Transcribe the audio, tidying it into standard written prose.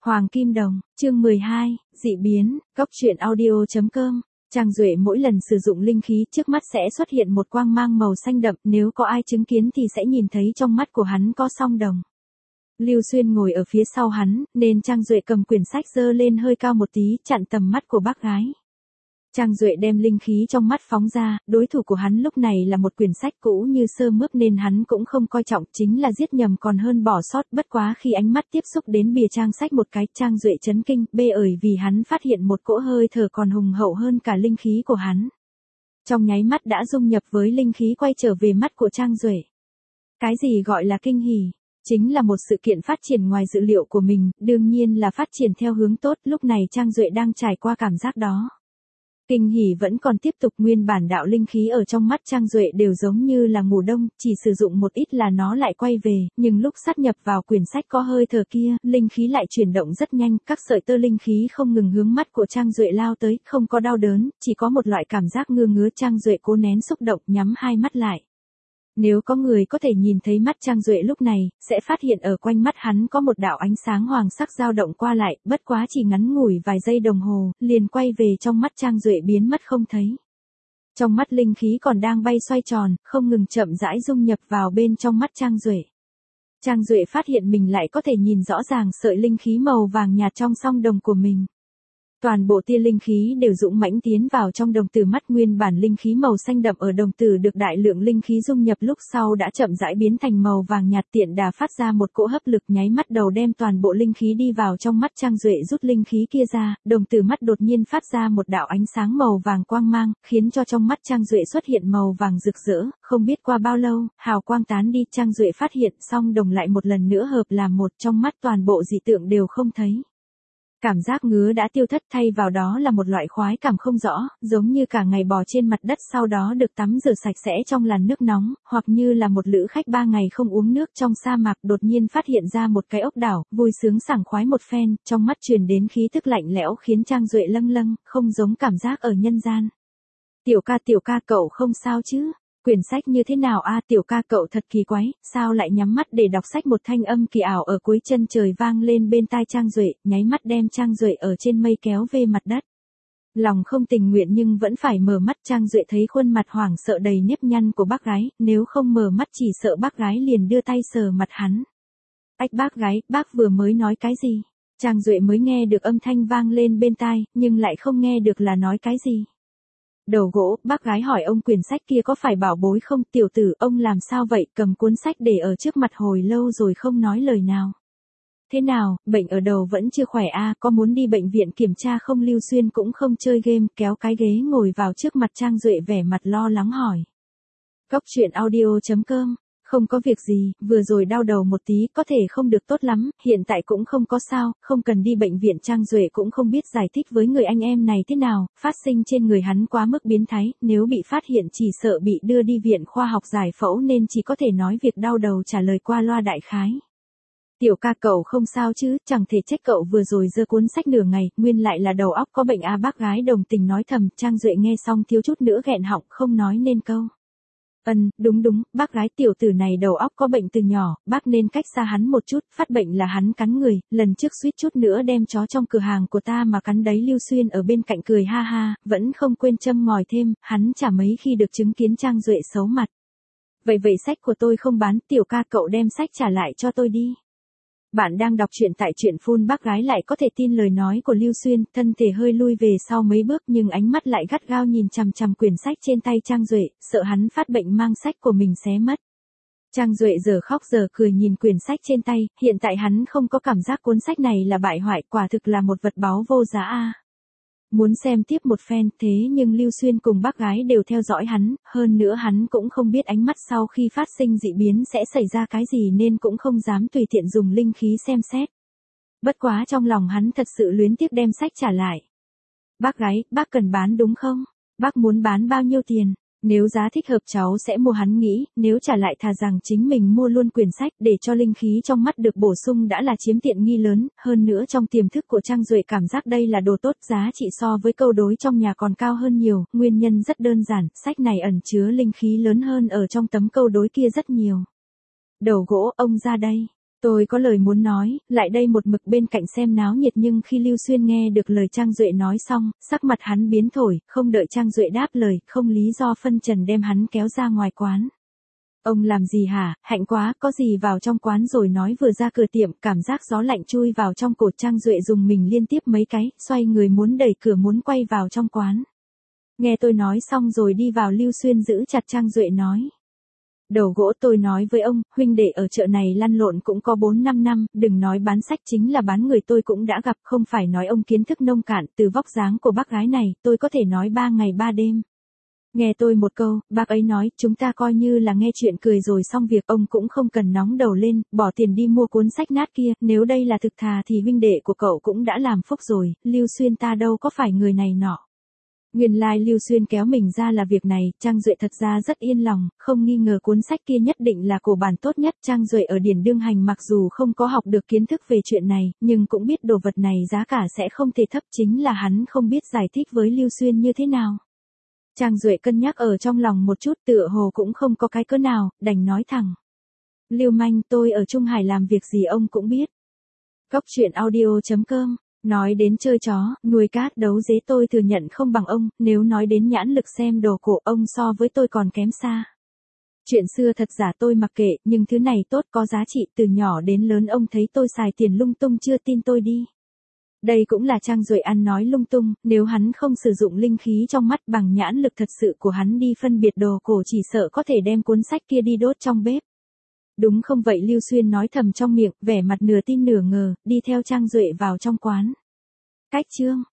Hoàng Kim Đồng, chương 12, dị biến, góc truyện audio.com. Trang Duệ mỗi lần sử dụng linh khí trước mắt sẽ xuất hiện một quang mang màu xanh đậm, nếu có ai chứng kiến thì sẽ nhìn thấy trong mắt của hắn có song đồng. Lưu Xuyên ngồi ở phía sau hắn, nên Trang Duệ cầm quyển sách giơ lên hơi cao một tí, chặn tầm mắt của bác gái. Trang Duệ đem linh khí trong mắt phóng ra, đối thủ của hắn lúc này là một quyển sách cũ như sơ mướp nên hắn cũng không coi trọng, chính là giết nhầm còn hơn bỏ sót, bất quá khi ánh mắt tiếp xúc đến bìa trang sách một cái, Trang Duệ chấn kinh, bởi vì hắn phát hiện một cỗ hơi thở còn hùng hậu hơn cả linh khí của hắn. Trong nháy mắt đã dung nhập với linh khí quay trở về mắt của Trang Duệ. Cái gì gọi là kinh hỉ? Chính là một sự kiện phát triển ngoài dự liệu của mình, đương nhiên là phát triển theo hướng tốt, lúc này Trang Duệ đang trải qua cảm giác đó. Kinh hỉ vẫn còn tiếp tục, nguyên bản đạo linh khí ở trong mắt Trang Duệ đều giống như là ngủ đông, chỉ sử dụng một ít là nó lại quay về, nhưng lúc sát nhập vào quyển sách có hơi thở kia, linh khí lại chuyển động rất nhanh, các sợi tơ linh khí không ngừng hướng mắt của Trang Duệ lao tới, không có đau đớn, chỉ có một loại cảm giác ngứa. Trang Duệ cố nén xúc động, nhắm hai mắt lại. Nếu có người có thể nhìn thấy mắt Trang Duệ lúc này, sẽ phát hiện ở quanh mắt hắn có một đạo ánh sáng hoàng sắc dao động qua lại, bất quá chỉ ngắn ngủi vài giây đồng hồ, liền quay về trong mắt Trang Duệ biến mất không thấy. Trong mắt linh khí còn đang bay xoay tròn, không ngừng chậm rãi dung nhập vào bên trong mắt Trang Duệ. Trang Duệ phát hiện mình lại có thể nhìn rõ ràng sợi linh khí màu vàng nhạt trong song đồng của mình. Toàn bộ tia linh khí đều dũng mãnh tiến vào trong đồng tử mắt, nguyên bản linh khí màu xanh đậm ở đồng tử được đại lượng linh khí dung nhập lúc sau đã chậm rãi biến thành màu vàng nhạt, tiện đà phát ra một cỗ hấp lực nháy mắt đầu đem toàn bộ linh khí đi vào trong mắt Trang Duệ. Rút linh khí kia ra, đồng tử mắt đột nhiên phát ra một đạo ánh sáng màu vàng quang mang, khiến cho trong mắt Trang Duệ xuất hiện màu vàng rực rỡ, không biết qua bao lâu, hào quang tán đi, Trang Duệ phát hiện song đồng lại một lần nữa hợp làm một, trong mắt toàn bộ dị tượng đều không thấy. Cảm giác ngứa đã tiêu thất, thay vào đó là một loại khoái cảm không rõ, giống như cả ngày bò trên mặt đất sau đó được tắm rửa sạch sẽ trong làn nước nóng, hoặc như là một lữ khách 3 ngày không uống nước trong sa mạc đột nhiên phát hiện ra một cái ốc đảo, vui sướng sảng khoái một phen, trong mắt truyền đến khí tức lạnh lẽo khiến Trang Duệ lâng lâng, không giống cảm giác ở nhân gian. Tiểu ca cậu không sao chứ? Quyển sách như thế nào a? Tiểu ca cậu thật kỳ quái, sao lại nhắm mắt để đọc sách? Một thanh âm kỳ ảo ở cuối chân trời vang lên bên tai Trang Duệ, nháy mắt đem Trang Duệ ở trên mây kéo về mặt đất. Lòng không tình nguyện nhưng vẫn phải mở mắt, Trang Duệ thấy khuôn mặt hoảng sợ đầy nếp nhăn của bác gái, nếu không mở mắt chỉ sợ bác gái liền đưa tay sờ mặt hắn. Ách bác gái, bác vừa mới nói cái gì? Trang Duệ mới nghe được âm thanh vang lên bên tai, nhưng lại không nghe được là nói cái gì. Đầu gỗ, bác gái hỏi ông quyển sách kia có phải bảo bối không? Tiểu tử, ông làm sao vậy? Cầm cuốn sách để ở trước mặt hồi lâu rồi không nói lời nào. Thế nào, bệnh ở đầu vẫn chưa khỏe a? Có muốn đi bệnh viện kiểm tra không? Lưu Xuyên cũng không chơi game, kéo cái ghế ngồi vào trước mặt Trang Duệ vẻ mặt lo lắng hỏi. Góc truyện audio.com. Không có việc gì, vừa rồi đau đầu một tí, có thể không được tốt lắm, hiện tại cũng không có sao, không cần đi bệnh viện. Trang Duệ cũng không biết giải thích với người anh em này thế nào, phát sinh trên người hắn quá mức biến thái, nếu bị phát hiện chỉ sợ bị đưa đi viện khoa học giải phẫu nên chỉ có thể nói việc đau đầu trả lời qua loa đại khái. Tiểu ca cậu không sao chứ, chẳng thể trách cậu vừa rồi giơ cuốn sách nửa ngày, nguyên lại là đầu óc có bệnh a. Bác gái đồng tình nói thầm. Trang Duệ nghe xong thiếu chút nữa nghẹn họng không nói nên câu. Đúng, bác gái, tiểu tử này đầu óc có bệnh từ nhỏ, bác nên cách xa hắn một chút, phát bệnh là hắn cắn người, lần trước suýt chút nữa đem chó trong cửa hàng của ta mà cắn đấy. Lưu Xuyên ở bên cạnh cười ha ha, vẫn không quên châm ngòi thêm, hắn chả mấy khi được chứng kiến Trang Duệ xấu mặt. Vậy sách của tôi không bán, tiểu ca cậu đem sách trả lại cho tôi đi. Bạn đang đọc truyện tại truyện Phun. Bác gái lại có thể tin lời nói của Lưu Xuyên, thân thể hơi lui về sau mấy bước nhưng ánh mắt lại gắt gao nhìn chằm chằm quyển sách trên tay Trang Duệ, sợ hắn phát bệnh mang sách của mình xé mất. Trang Duệ giờ khóc giờ cười nhìn quyển sách trên tay, hiện tại hắn không có cảm giác cuốn sách này là bại hoại, quả thực là một vật báu vô giá a. Muốn xem tiếp một phen, thế nhưng Lưu Xuyên cùng bác gái đều theo dõi hắn, hơn nữa hắn cũng không biết ánh mắt sau khi phát sinh dị biến sẽ xảy ra cái gì nên cũng không dám tùy tiện dùng linh khí xem xét. Bất quá trong lòng hắn thật sự luyến tiếc đem sách trả lại. Bác gái, bác cần bán đúng không? Bác muốn bán bao nhiêu tiền? Nếu giá thích hợp cháu sẽ mua. Hắn nghĩ, nếu trả lại thà rằng chính mình mua luôn quyển sách để cho linh khí trong mắt được bổ sung đã là chiếm tiện nghi lớn, hơn nữa trong tiềm thức của Trang Duệ cảm giác đây là đồ tốt, giá trị so với câu đối trong nhà còn cao hơn nhiều, nguyên nhân rất đơn giản, sách này ẩn chứa linh khí lớn hơn ở trong tấm câu đối kia rất nhiều. Đầu gỗ, ông ra đây. Tôi có lời muốn nói, lại đây một mực bên cạnh xem náo nhiệt nhưng khi Lưu Xuyên nghe được lời Trang Duệ nói xong, sắc mặt hắn biến thổi, không đợi Trang Duệ đáp lời, không lý do phân trần đem hắn kéo ra ngoài quán. Ông làm gì hả, hạnh quá, có gì vào trong quán rồi nói vừa ra cửa tiệm, cảm giác gió lạnh chui vào trong cổ Trang Duệ dùng mình liên tiếp mấy cái, xoay người muốn đẩy cửa muốn quay vào trong quán. Nghe tôi nói xong rồi đi vào Lưu Xuyên giữ chặt Trang Duệ nói. Đầu gỗ tôi nói với ông, huynh đệ ở chợ này lăn lộn cũng có 4-5 năm, đừng nói bán sách chính là bán người tôi cũng đã gặp, không phải nói ông kiến thức nông cạn, từ vóc dáng của bác gái này, tôi có thể nói 3 ngày 3 đêm. Nghe tôi một câu, bác ấy nói, chúng ta coi như là nghe chuyện cười rồi xong việc, ông cũng không cần nóng đầu lên, bỏ tiền đi mua cuốn sách nát kia, nếu đây là thực thà thì huynh đệ của cậu cũng đã làm phúc rồi, Lưu Xuyên ta đâu có phải người này nọ. Nguyên lai Lưu Xuyên kéo mình ra là việc này, Trang Duệ thật ra rất yên lòng, không nghi ngờ cuốn sách kia nhất định là cổ bản tốt nhất. Trang Duệ ở Điển Đương Hành mặc dù không có học được kiến thức về chuyện này, nhưng cũng biết đồ vật này giá cả sẽ không thể thấp, chính là hắn không biết giải thích với Lưu Xuyên như thế nào. Trang Duệ cân nhắc ở trong lòng một chút, tựa hồ cũng không có cái cớ nào, đành nói thẳng. Lưu manh, tôi ở Trung Hải làm việc gì ông cũng biết. Cóc truyện audio.com. Nói đến chơi chó, nuôi cát đấu dế tôi thừa nhận không bằng ông, nếu nói đến nhãn lực xem đồ cổ ông so với tôi còn kém xa. Chuyện xưa thật giả tôi mặc kệ, nhưng thứ này tốt có giá trị, từ nhỏ đến lớn ông thấy tôi xài tiền lung tung chưa tin tôi đi. Đây cũng là Trang Duệ ăn nói lung tung, nếu hắn không sử dụng linh khí trong mắt bằng nhãn lực thật sự của hắn đi phân biệt đồ cổ chỉ sợ có thể đem cuốn sách kia đi đốt trong bếp. Đúng không vậy Lưu Xuyên nói thầm trong miệng, vẻ mặt nửa tin nửa ngờ, đi theo Trang Duệ vào trong quán. Cách chương